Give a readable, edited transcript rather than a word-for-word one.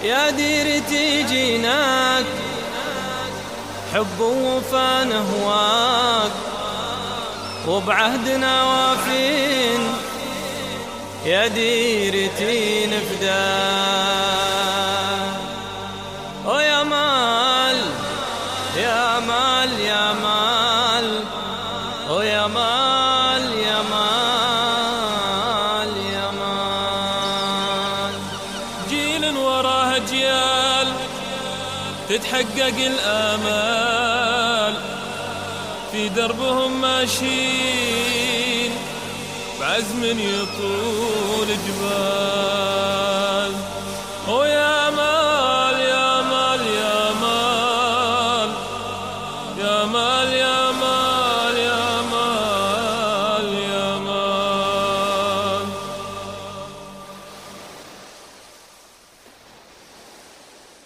يا ديرتي جيناك حب ووفا نهواك وبعهدنا وافين يا ديرتي نفداك. ويا مال يا مال يا مال ويا مال يا مال يا مال. جيل وراه أجيال تتحقق الآمال في دربهم ماشيين بعزم يطول جبال.